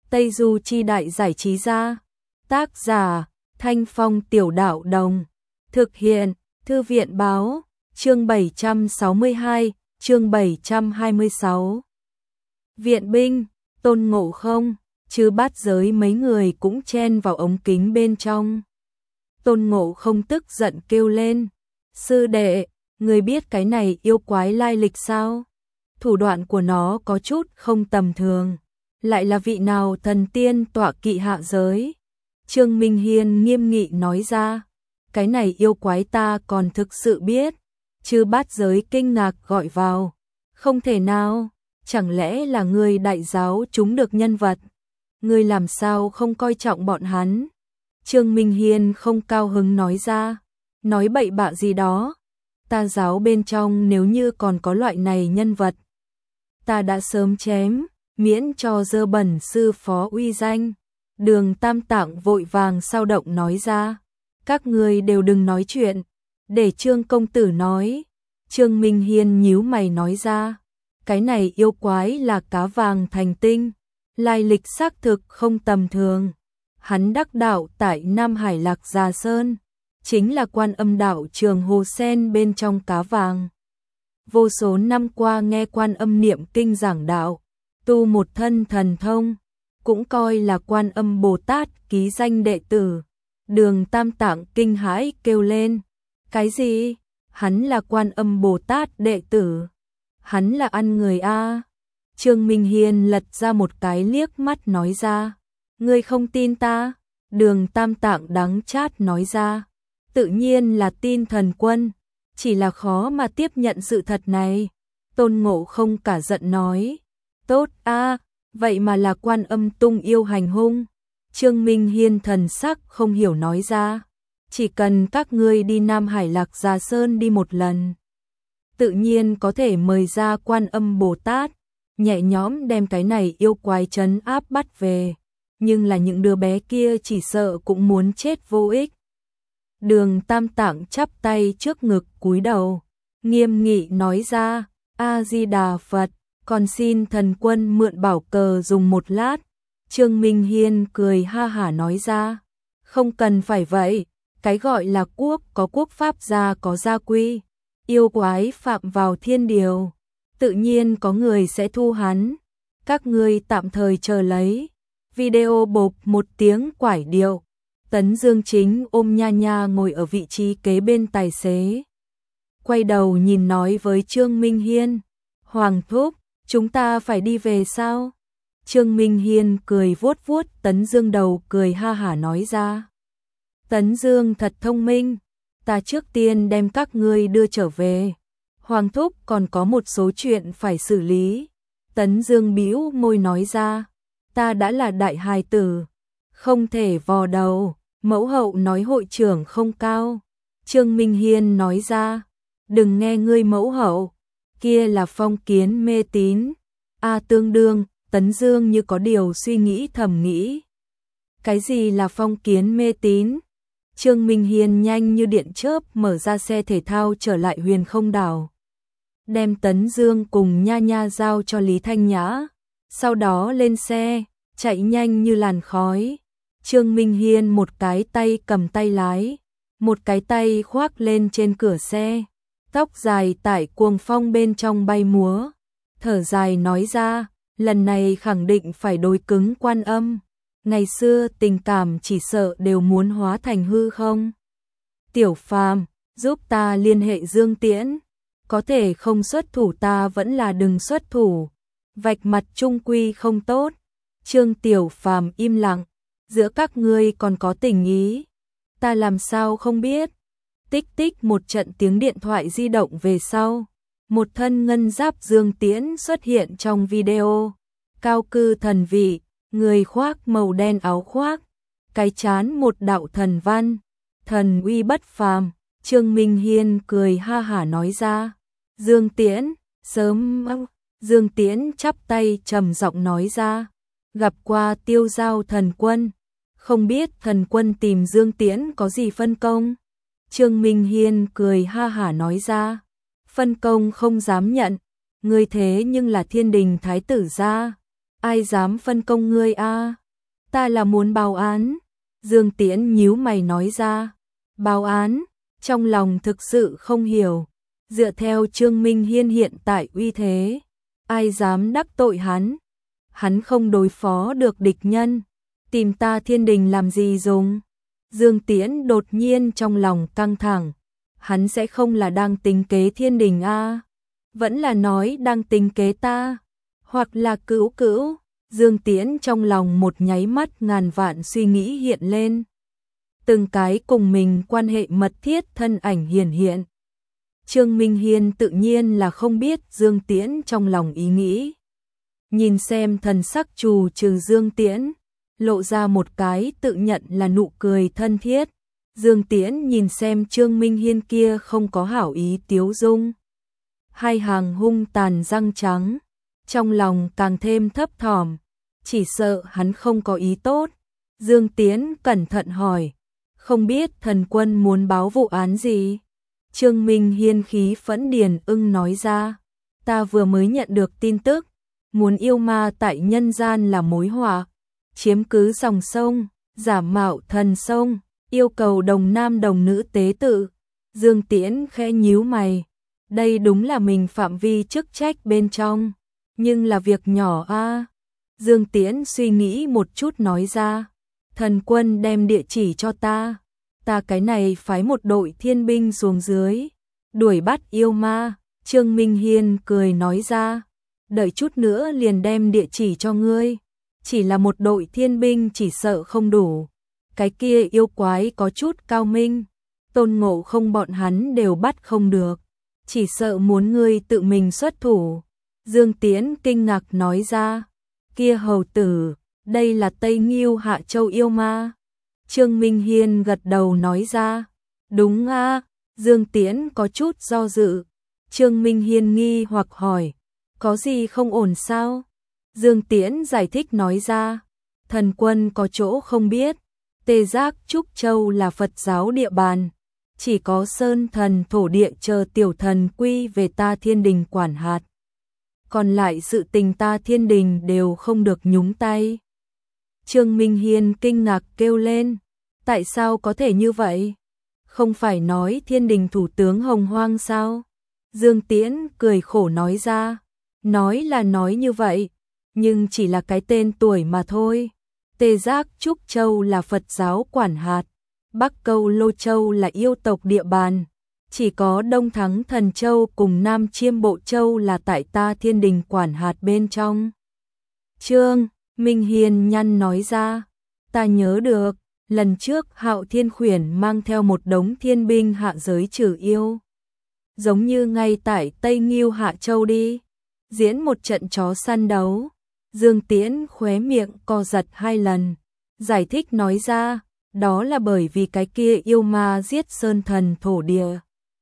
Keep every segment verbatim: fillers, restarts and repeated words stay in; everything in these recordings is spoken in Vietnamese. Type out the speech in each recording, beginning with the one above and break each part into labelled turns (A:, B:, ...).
A: Tây Du Chi Đại Giải Trí Gia. Tác giả Thanh Phong Tiểu Đạo Đồng. Thực hiện Thư viện Báo. Chương bảy trăm sáu mươi hai, chương bảy trăm hai mươi sáu. Viện binh, Tôn Ngộ Không, chứ Bát Giới mấy người cũng chen vào ống kính bên trong. Tôn Ngộ Không tức giận kêu lên, sư đệ, người biết cái này yêu quái lai lịch sao? Thủ đoạn của nó có chút không tầm thường, lại là vị nào thần tiên tọa kỵ hạ giới? Trương Minh Hiên nghiêm nghị nói ra, cái này yêu quái ta còn thực sự biết. Chư Bát Giới kinh ngạc gọi vào, không thể nào, chẳng lẽ là người đại giáo chúng được nhân vật? Người làm sao không coi trọng bọn hắn? Trương Minh Hiên không cao hứng nói ra, nói bậy bạ gì đó. Ta giáo bên trong nếu như còn có loại này nhân vật, ta đã sớm chém, miễn cho dơ bẩn sư phó uy danh. Đường Tam Tạng vội vàng sao động nói ra, các người đều đừng nói chuyện, để Trương công tử nói. Trương Minh Hiên nhíu mày nói ra, cái này yêu quái là cá vàng thành tinh, lai lịch xác thực không tầm thường. Hắn đắc đạo tại Nam Hải Lạc Già Sơn, chính là Quan Âm đạo trường Hồ Sen bên trong cá vàng. Vô số năm qua nghe Quan Âm niệm kinh giảng đạo, tu một thân thần thông, cũng coi là Quan Âm Bồ Tát ký danh đệ tử. Đường Tam Tạng kinh hãi kêu lên, cái gì? Hắn là Quan Âm Bồ Tát đệ tử? Hắn là ăn người a? Trương Minh Hiên lật ra một cái liếc mắt nói ra, ngươi không tin ta? Đường Tam Tạng đắng chát nói ra, tự nhiên là tin thần quân, chỉ là khó mà tiếp nhận sự thật này. Tôn Ngộ Không cả giận nói, tốt a, vậy mà là Quan Âm tung yêu hành hung. Trương Minh Hiên thần sắc không hiểu nói ra, chỉ cần các ngươi đi Nam Hải Lạc Già Sơn đi một lần, tự nhiên có thể mời ra Quan Âm Bồ Tát, nhẹ nhõm đem cái này yêu quái trấn áp bắt về, nhưng là những đứa bé kia chỉ sợ cũng muốn chết vô ích. Đường Tam Tạng chắp tay trước ngực cúi đầu, nghiêm nghị nói ra, A-di-đà Phật, còn xin thần quân mượn bảo cờ dùng một lát. Trương Minh Hiên cười ha hả nói ra, không cần phải vậy, cái gọi là quốc có quốc pháp, gia có gia quy, yêu quái phạm vào thiên điều, tự nhiên có người sẽ thu hắn, các ngươi tạm thời chờ lấy. Video bộp một tiếng quải điệu, Tấn Dương Chính ôm Nha Nha ngồi ở vị trí kế bên tài xế, quay đầu nhìn nói với Trương Minh Hiên, Hoàng thúc, chúng ta phải đi về sao? Trương Minh Hiên cười vuốt vuốt Tấn Dương đầu, cười ha hả nói ra, Tấn Dương thật thông minh, ta trước tiên đem các ngươi đưa trở về, Hoàng thúc còn có một số chuyện phải xử lý. Tấn Dương bĩu môi nói ra, ta đã là đại hài tử, không thể vò đầu. Mẫu hậu nói hội trưởng không cao. Trương Minh Hiên nói ra, đừng nghe ngươi mẫu hậu, kia là phong kiến mê tín. A tương đương, Tấn Dương như có điều suy nghĩ thầm nghĩ. Cái gì là phong kiến mê tín? Trương Minh Hiên nhanh như điện chớp mở ra xe thể thao trở lại Huyền Không Đảo, đem Tấn Dương cùng Nha Nha giao cho Lý Thanh Nhã, sau đó lên xe, chạy nhanh như làn khói. Trương Minh Hiên một cái tay cầm tay lái, một cái tay khoác lên trên cửa xe, tóc dài tại cuồng phong bên trong bay múa, thở dài nói ra, lần này khẳng định phải đối cứng Quan Âm, ngày xưa tình cảm chỉ sợ đều muốn hóa thành hư không. Tiểu Phàm, giúp ta liên hệ Dương Tiễn, có thể không xuất thủ ta vẫn là đừng xuất thủ, vạch mặt trung quy không tốt. Trương Tiểu Phàm im lặng, giữa các ngươi còn có tình ý, ta làm sao không biết. Tích tích một trận tiếng điện thoại di động về sau, một thân ngân giáp Dương Tiễn xuất hiện trong video, cao cư thần vị, người khoác màu đen áo khoác, cái trán một đạo thần văn, thần uy bất phàm. Trương Minh Hiên cười ha hả nói ra, Dương Tiễn, sớm. Dương Tiễn chắp tay trầm giọng nói ra, gặp qua Tiêu Giao thần quân, không biết thần quân tìm Dương Tiễn có gì phân công. Trương Minh Hiên cười ha hả nói ra, phân công không dám nhận, ngươi thế nhưng là Thiên Đình thái tử gia, Ai dám phân công ngươi a? Ta là muốn báo án. Dương Tiễn nhíu mày nói ra. Báo án? Trong lòng thực sự không hiểu. Dựa theo Trương Minh Hiên hiện tại uy thế, ai dám đắc tội hắn? Hắn không đối phó được địch nhân, tìm ta Thiên Đình làm gì dùng? Dương Tiễn đột nhiên trong lòng căng thẳng, hắn sẽ không là đang tính kế Thiên Đình a? Vẫn là nói đang tính kế ta, hoặc là Cữu Cữu? Dương Tiễn trong lòng một nháy mắt ngàn vạn suy nghĩ hiện lên. Từng cái cùng mình quan hệ mật thiết thân ảnh hiển hiện. Trương Minh Hiên tự nhiên là không biết Dương Tiễn trong lòng ý nghĩ. Nhìn xem thần sắc trù trừ Dương Tiễn, lộ ra một cái tự nhận là nụ cười thân thiết. Dương Tiễn nhìn xem Trương Minh Hiên kia không có hảo ý tiếu dung. Hai hàng hung tàn răng trắng, trong lòng càng thêm thấp thỏm, chỉ sợ hắn không có ý tốt. Dương Tiễn cẩn thận hỏi, không biết thần quân muốn báo vụ án gì? Trương Minh Hiên khí phẫn điền ưng nói ra, ta vừa mới nhận được tin tức, muốn yêu ma tại nhân gian là mối họa, chiếm cứ dòng sông, giả mạo thần sông, yêu cầu đồng nam đồng nữ tế tự. Dương Tiễn khẽ nhíu mày, đây đúng là mình phạm vi chức trách bên trong, nhưng là việc nhỏ a. Dương Tiễn suy nghĩ một chút nói ra, thần quân đem địa chỉ cho ta, ta cái này phái một đội thiên binh xuống dưới, đuổi bắt yêu ma. Trương Minh Hiên cười nói ra, đợi chút nữa liền đem địa chỉ cho ngươi, chỉ là một đội thiên binh chỉ sợ không đủ, cái kia yêu quái có chút cao minh, Tôn Ngộ Không bọn hắn đều bắt không được, chỉ sợ muốn ngươi tự mình xuất thủ. Dương Tiễn kinh ngạc nói ra, kia hầu tử, đây là Tây Ngưu Hạ Châu yêu ma. Trương Minh Hiên gật đầu nói ra, đúng a. Dương Tiễn có chút do dự. Trương Minh Hiên nghi hoặc hỏi, có gì không ổn sao? Dương Tiễn giải thích nói ra, thần quân có chỗ không biết, Tê Giác Trúc Châu là Phật giáo địa bàn, chỉ có sơn thần thổ địa chờ tiểu thần quy về ta Thiên Đình quản hạt, còn lại sự tình ta Thiên Đình đều không được nhúng tay. Trương Minh Hiên kinh ngạc kêu lên, tại sao có thể như vậy? Không phải nói Thiên Đình thủ tướng Hồng Hoang sao? Dương Tiễn cười khổ nói ra, nói là nói như vậy, nhưng chỉ là cái tên tuổi mà thôi. Tê Giác Trúc Châu là Phật giáo quản hạt, Bắc Câu Lô Châu là yêu tộc địa bàn, chỉ có Đông Thắng Thần Châu cùng Nam Chiêm Bộ Châu là tại ta Thiên Đình quản hạt bên trong. Trương Minh Hiên nhăn nói ra, ta nhớ được, lần trước Hạo Thiên Khuyển mang theo một đống thiên binh hạ giới trừ yêu. Giống như ngay tại Tây Ngưu Hạ Châu đi, diễn một trận chó săn đấu. Dương Tiễn khóe miệng co giật hai lần, giải thích nói ra, đó là bởi vì cái kia yêu ma giết sơn thần thổ địa.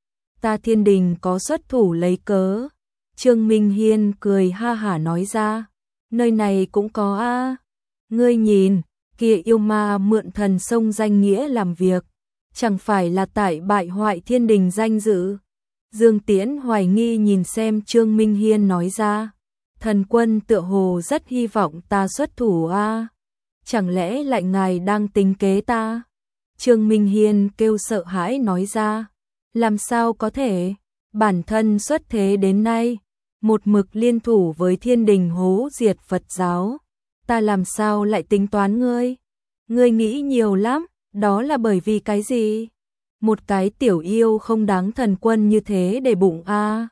A: Ta Thiên Đình có xuất thủ lấy cớ. Trương Minh Hiên cười ha hả nói ra, nơi này cũng có a. Ngươi nhìn, kia yêu ma mượn thần sông danh nghĩa làm việc, chẳng phải là tại bại hoại Thiên Đình danh dự. Dương Tiễn hoài nghi nhìn xem Trương Minh Hiên nói ra, thần quân tựa hồ rất hy vọng ta xuất thủ a, chẳng lẽ lại ngài đang tính kế ta? Trương Minh Hiên kêu sợ hãi nói ra, làm sao có thể, bản thân xuất thế đến nay, một mực liên thủ với Thiên Đình hố diệt Phật giáo, ta làm sao lại tính toán ngươi? Ngươi nghĩ nhiều lắm, đó là bởi vì cái gì? Một cái tiểu yêu không đáng thần quân như thế để bụng a.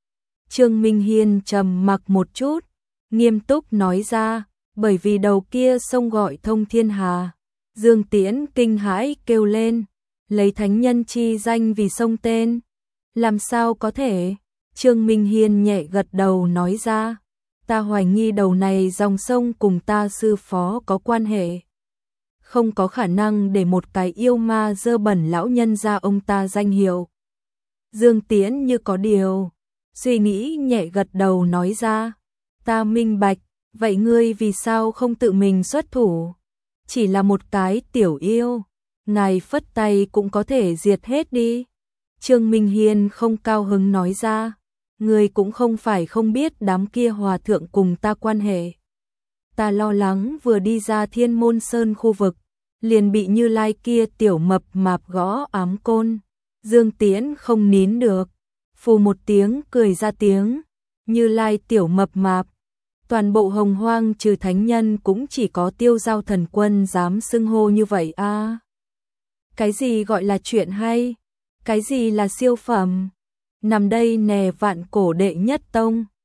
A: Trương Minh Hiên trầm mặc một chút, nghiêm túc nói ra, bởi vì đầu kia sông gọi thông thiên hà. Dương Tiễn kinh hãi kêu lên, lấy thánh nhân chi danh vì sông tên. Làm sao có thể? Trương Minh Hiên nhẹ gật đầu nói ra, ta hoài nghi đầu này dòng sông cùng ta sư phó có quan hệ. Không có khả năng để một cái yêu ma dơ bẩn lão nhân ra ông ta danh hiệu. Dương Tiễn như có điều, suy nghĩ nhẹ gật đầu nói ra, ta minh bạch, vậy ngươi vì sao không tự mình xuất thủ? Chỉ là một cái tiểu yêu, ngài phất tay cũng có thể diệt hết đi. Trương Minh Hiên không cao hứng nói ra, ngươi cũng không phải không biết đám kia hòa thượng cùng ta quan hệ. ta lo lắng vừa đi ra Thiên Môn Sơn khu vực, liền bị Như Lai kia tiểu mập mạp gõ ám côn. Dương Tiễn không nín được, phù một tiếng cười ra tiếng, Như Lai tiểu mập mạp. Toàn bộ Hồng Hoang trừ thánh nhân cũng chỉ có Tiêu Giao Thần Quân dám xưng hô như vậy a. À, cái gì gọi là chuyện hay? Cái gì là siêu phẩm? Nằm đây nè vạn cổ đệ nhất tông.